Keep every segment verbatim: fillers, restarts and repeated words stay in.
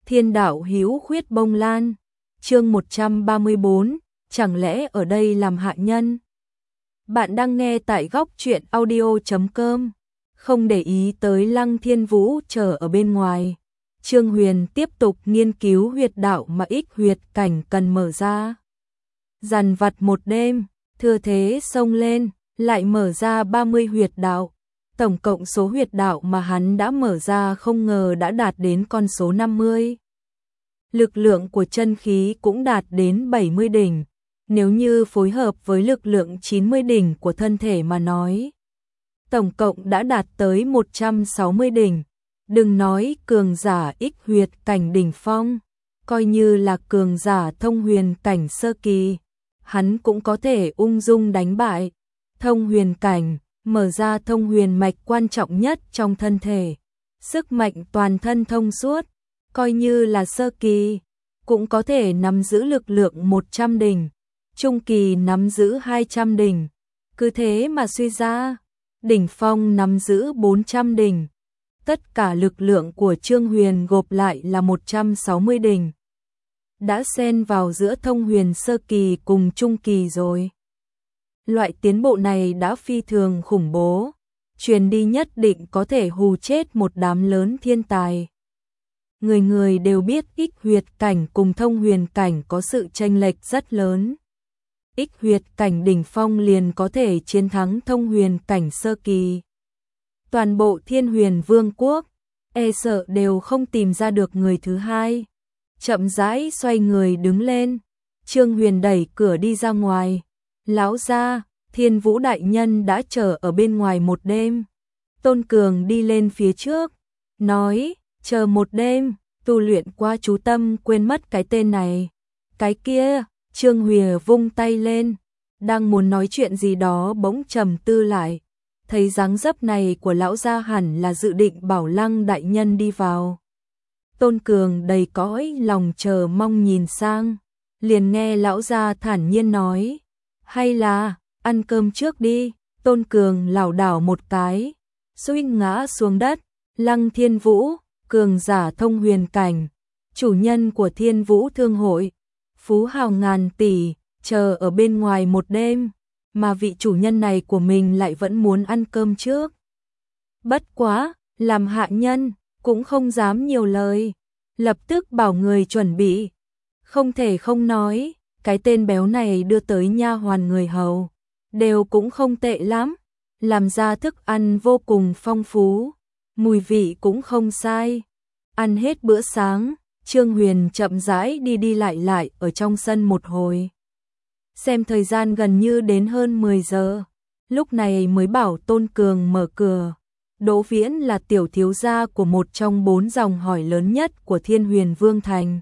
Thiên đạo hữu khuyết bông lan. Chương một trăm ba mươi bốn, chẳng lẽ ở đây làm hạ nhân? Bạn đang nghe tại góc truyện audio chấm com. Không để ý tới Lăng Thiên Vũ chờ ở bên ngoài, Trương Huyền tiếp tục nghiên cứu huyệt đạo mà ích huyệt cảnh cần mở ra. Dằn vặt một đêm, thừa thế xông lên, lại mở ra ba mươi huyệt đạo. Tổng cộng số huyệt đạo mà hắn đã mở ra không ngờ đã đạt đến con số năm mươi. Lực lượng của chân khí cũng đạt đến bảy mươi đỉnh, nếu như phối hợp với lực lượng chín mươi đỉnh của thân thể mà nói, tổng cộng đã đạt tới một trăm sáu mươi đỉnh. Đừng nói cường giả ích huyệt cảnh đỉnh phong, coi như là cường giả thông huyền cảnh sơ kỳ, hắn cũng có thể ung dung đánh bại. Thông huyền cảnh, mở ra thông huyền mạch quan trọng nhất trong thân thể, sức mạnh toàn thân thông suốt, coi như là sơ kỳ, cũng có thể nắm giữ lực lượng một trăm đỉnh, trung kỳ nắm giữ hai trăm đỉnh, cứ thế mà suy ra, đỉnh phong nắm giữ bốn trăm đỉnh. Tất cả lực lượng của Trương Huyền gộp lại là một trăm sáu mươi đỉnh. Đã xen vào giữa thông huyền sơ kỳ cùng trung kỳ rồi. Loại tiến bộ này đã phi thường khủng bố, truyền đi nhất định có thể hù chết một đám lớn thiên tài. Người người đều biết ích huyệt cảnh cùng thông huyền cảnh có sự chênh lệch rất lớn. Ích huyệt cảnh đỉnh phong liền có thể chiến thắng thông huyền cảnh sơ kỳ. Toàn bộ Thiên Huyền Vương quốc, e sợ đều không tìm ra được người thứ hai. Chậm rãi xoay người đứng lên, Trương Huyền đẩy cửa đi ra ngoài. Lão gia, Thiên Vũ đại nhân đã chờ ở bên ngoài một đêm. Tôn Cường đi lên phía trước, nói, chờ một đêm, tu luyện qua chú tâm quên mất cái tên này. Cái kia, Trương Huyền vung tay lên, đang muốn nói chuyện gì đó bỗng trầm tư lại. Thấy dáng dấp này của lão gia hẳn là dự định bảo Lăng đại nhân đi vào. Tôn Cường đầy cõi lòng chờ mong nhìn sang, liền nghe lão gia thản nhiên nói, hay là ăn cơm trước đi. Tôn Cường lảo đảo một cái, suýt ngã xuống đất. Lăng Thiên Vũ, cường giả thông huyền cảnh, chủ nhân của Thiên Vũ Thương hội, phú hào ngàn tỷ, chờ ở bên ngoài một đêm, mà vị chủ nhân này của mình lại vẫn muốn ăn cơm trước. Bất quá, làm hạ nhân, cũng không dám nhiều lời, lập tức bảo người chuẩn bị. Không thể không nói, cái tên béo này đưa tới nha hoàn người hầu, đều cũng không tệ lắm, làm ra thức ăn vô cùng phong phú, mùi vị cũng không sai. Ăn hết bữa sáng, Trương Huyền chậm rãi đi đi lại lại ở trong sân một hồi. Xem thời gian gần như đến hơn mười giờ, lúc này mới bảo Tôn Cường mở cửa. Đỗ Viễn là tiểu thiếu gia của một trong bốn dòng hỏi lớn nhất của Thiên Huyền Vương Thành.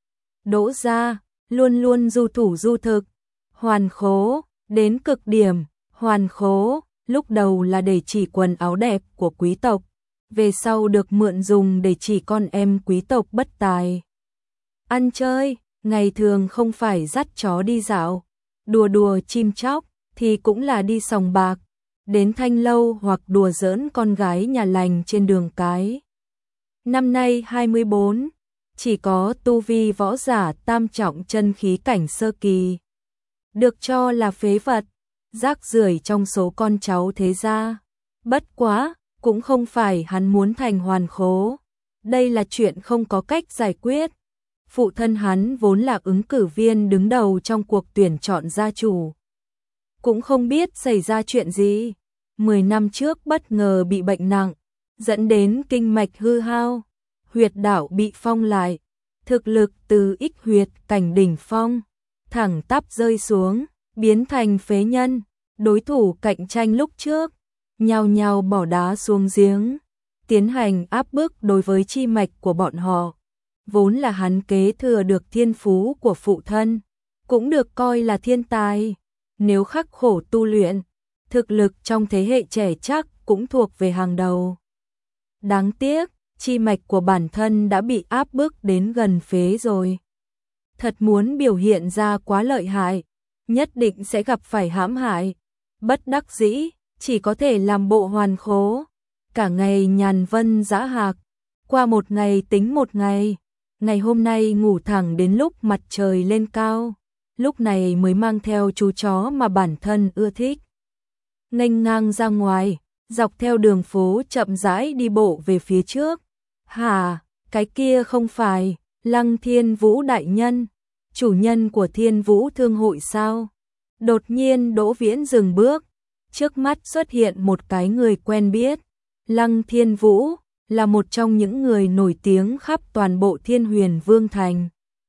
Đỗ gia luôn luôn du thủ du thực, hoàn khố, đến cực điểm. Hoàn khố, lúc đầu là để chỉ quần áo đẹp của quý tộc, về sau được mượn dùng để chỉ con em quý tộc bất tài. Ăn chơi, ngày thường không phải dắt chó đi dạo, đùa đùa chim chóc, thì cũng là đi sòng bạc, đến thanh lâu hoặc đùa giỡn con gái nhà lành trên đường cái. Năm nay hai mươi bốn, chỉ có tu vi võ giả tam trọng chân khí cảnh sơ kỳ, được cho là phế vật, rác rưởi trong số con cháu thế gia. Bất quá, cũng không phải hắn muốn thành hoàn khố, đây là chuyện không có cách giải quyết. Phụ thân hắn vốn là ứng cử viên đứng đầu trong cuộc tuyển chọn gia chủ, cũng không biết xảy ra chuyện gì, mười năm trước bất ngờ bị bệnh nặng, dẫn đến kinh mạch hư hao, huyệt đạo bị phong lại, thực lực từ ích huyệt cảnh đỉnh phong thẳng tắp rơi xuống, biến thành phế nhân. Đối thủ cạnh tranh lúc trước nhao nhao bỏ đá xuống giếng, tiến hành áp bức đối với chi mạch của bọn họ. Vốn là hắn kế thừa được thiên phú của phụ thân, cũng được coi là thiên tài, nếu khắc khổ tu luyện, thực lực trong thế hệ trẻ chắc cũng thuộc về hàng đầu. Đáng tiếc, chi mạch của bản thân đã bị áp bức đến gần phế rồi. Thật muốn biểu hiện ra quá lợi hại, nhất định sẽ gặp phải hãm hại. Bất đắc dĩ, chỉ có thể làm bộ hoàn khố, cả ngày nhàn vân dã hạc, qua một ngày tính một ngày. Ngày hôm nay ngủ thẳng đến lúc mặt trời lên cao, lúc này mới mang theo chú chó mà bản thân ưa thích. Nghênh ngang ra ngoài, dọc theo đường phố chậm rãi đi bộ về phía trước. Hả, cái kia không phải Lăng Thiên Vũ đại nhân, chủ nhân của Thiên Vũ Thương hội sao? Đột nhiên Đỗ Viễn dừng bước, trước mắt xuất hiện một cái người quen biết. Lăng Thiên Vũ là một trong những người nổi tiếng khắp toàn bộ Thiên Huyền Vương thành.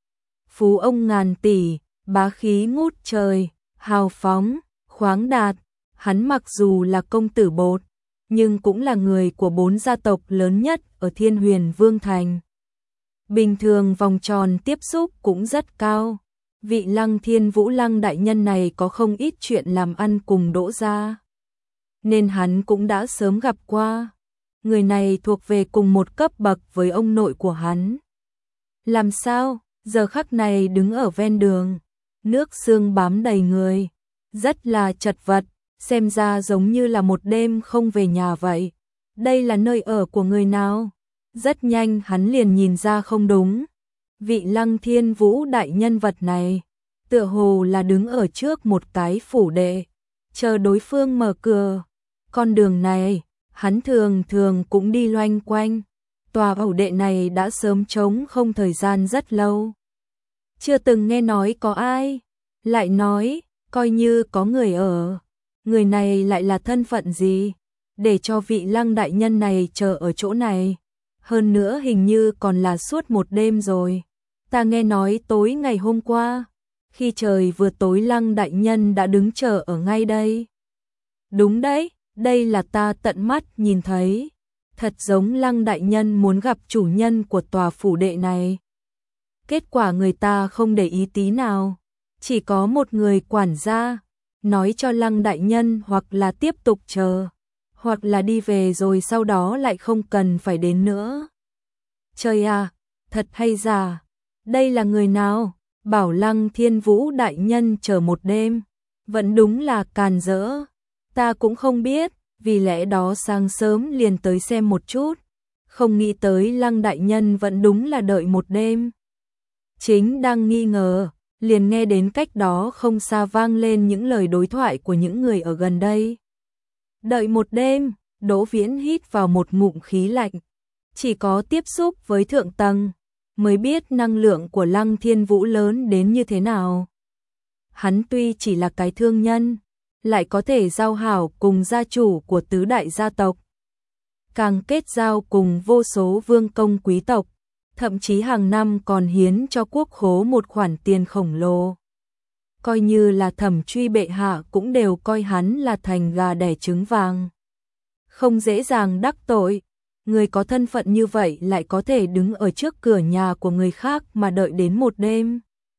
Phú ông ngàn tỷ, bá khí ngút trời, hào phóng, khoáng đạt, hắn mặc dù là công tử bột, nhưng cũng là người của bốn gia tộc lớn nhất ở Thiên Huyền Vương thành. Bình thường vòng tròn tiếp xúc cũng rất cao. Vị Lăng Thiên Vũ Lăng đại nhân này có không ít chuyện làm ăn cùng Đỗ gia, nên hắn cũng đã sớm gặp qua. Người này thuộc về cùng một cấp bậc với ông nội của hắn. Làm sao, giờ khắc này đứng ở ven đường, nước sương bám đầy người, rất là chật vật, xem ra giống như là một đêm không về nhà vậy. Đây là nơi ở của người nào? Rất nhanh hắn liền nhìn ra không đúng. Vị Lăng Thiên Vũ đại nhân vật này, tựa hồ là đứng ở trước một cái phủ đệ, chờ đối phương mở cửa. Con đường này, hắn thường thường cũng đi loanh quanh. Tòa phủ đệ này đã sớm trống không thời gian rất lâu. Chưa từng nghe nói có ai, lại nói, coi như có người ở. Người này lại là thân phận gì, để cho vị Lăng đại nhân này chờ ở chỗ này. Hơn nữa hình như còn là suốt một đêm rồi. Ta nghe nói tối ngày hôm qua, khi trời vừa tối Lăng đại nhân đã đứng chờ ở ngay đây. Đúng đấy, đây là ta tận mắt nhìn thấy. Thật giống Lăng đại nhân muốn gặp chủ nhân của tòa phủ đệ này. Kết quả người ta không để ý tí nào. Chỉ có một người quản gia, nói cho Lăng đại nhân hoặc là tiếp tục chờ, hoặc là đi về rồi sau đó lại không cần phải đến nữa. Trời à, thật hay giả, đây là người nào? Bảo Lăng Thiên Vũ đại nhân chờ một đêm, vẫn đúng là càn rỡ. Ta cũng không biết, vì lẽ đó sáng sớm liền tới xem một chút. Không nghĩ tới Lăng đại nhân vẫn đúng là đợi một đêm. Chính đang nghi ngờ, liền nghe đến cách đó không xa vang lên những lời đối thoại của những người ở gần đây. Đợi một đêm, Đỗ Viễn hít vào một ngụm khí lạnh. Chỉ có tiếp xúc với thượng tầng, mới biết năng lượng của Lăng Thiên Vũ lớn đến như thế nào. Hắn tuy chỉ là cái thương nhân, lại có thể giao hảo cùng gia chủ của tứ đại gia tộc. Càng kết giao cùng vô số vương công quý tộc, thậm chí hàng năm còn hiến cho quốc khố một khoản tiền khổng lồ. Coi như là Thẩm Truy bệ hạ cũng đều coi hắn là thành gà đẻ trứng vàng. Không dễ dàng đắc tội, người có thân phận như vậy lại có thể đứng ở trước cửa nhà của người khác mà đợi đến một đêm.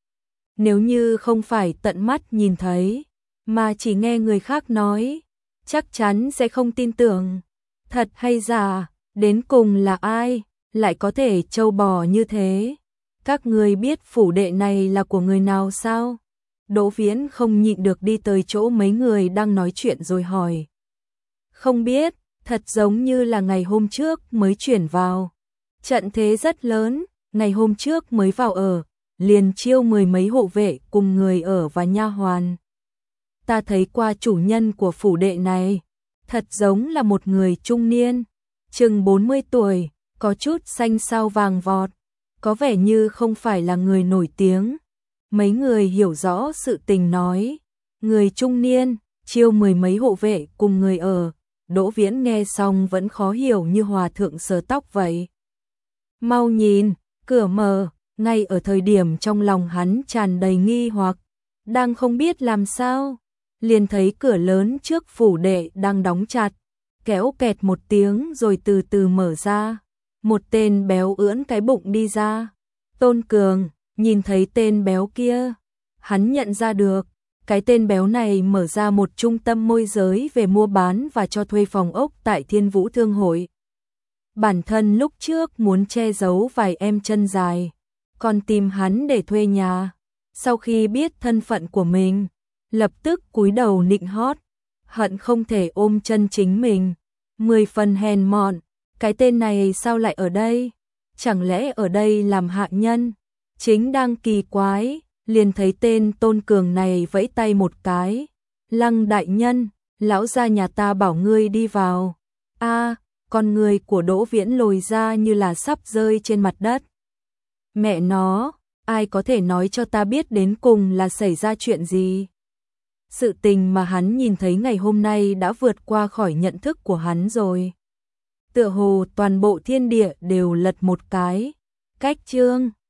Nếu như không phải tận mắt nhìn thấy, mà chỉ nghe người khác nói, chắc chắn sẽ không tin tưởng. Thật hay giả, đến cùng là ai, lại có thể trâu bò như thế? Các người biết phủ đệ này là của người nào sao? Đỗ Viễn không nhịn được đi tới chỗ mấy người đang nói chuyện rồi hỏi. Không biết, thật giống như là ngày hôm trước mới chuyển vào. Trận thế rất lớn, ngày hôm trước mới vào ở, liền chiêu mười mấy hộ vệ cùng người ở và nha hoàn. Ta thấy qua chủ nhân của phủ đệ này, thật giống là một người trung niên, chừng bốn mươi tuổi, có chút xanh xao vàng vọt, có vẻ như không phải là người nổi tiếng. Mấy người hiểu rõ sự tình nói, người trung niên, chiêu mười mấy hộ vệ cùng người ở. Đỗ Viễn nghe xong vẫn khó hiểu như hòa thượng sờ tóc vậy. Mau nhìn, cửa mở, ngay ở thời điểm trong lòng hắn tràn đầy nghi hoặc, đang không biết làm sao, liền thấy cửa lớn trước phủ đệ đang đóng chặt, kéo kẹt một tiếng rồi từ từ mở ra. Một tên béo ưỡn cái bụng đi ra. Tôn Cường nhìn thấy tên béo kia, hắn nhận ra được, cái tên béo này mở ra một trung tâm môi giới về mua bán và cho thuê phòng ốc tại Thiên Vũ Thương hội. Bản thân lúc trước muốn che giấu vài em chân dài, còn tìm hắn để thuê nhà. Sau khi biết thân phận của mình, lập tức cúi đầu nịnh hót, hận không thể ôm chân chính mình. Mười phần hèn mọn, cái tên này sao lại ở đây? chẳng lẽ ở đây làm hạ nhân? Chính đang kỳ quái, liền thấy tên Tôn Cường này vẫy tay một cái. Lăng đại nhân, lão gia nhà ta bảo ngươi đi vào. A, con người của Đỗ Viễn lồi ra như là sắp rơi trên mặt đất. Mẹ nó, ai có thể nói cho ta biết đến cùng là xảy ra chuyện gì? Sự tình mà hắn nhìn thấy ngày hôm nay đã vượt qua khỏi nhận thức của hắn rồi. Tựa hồ toàn bộ thiên địa đều lật một cái. Cách chương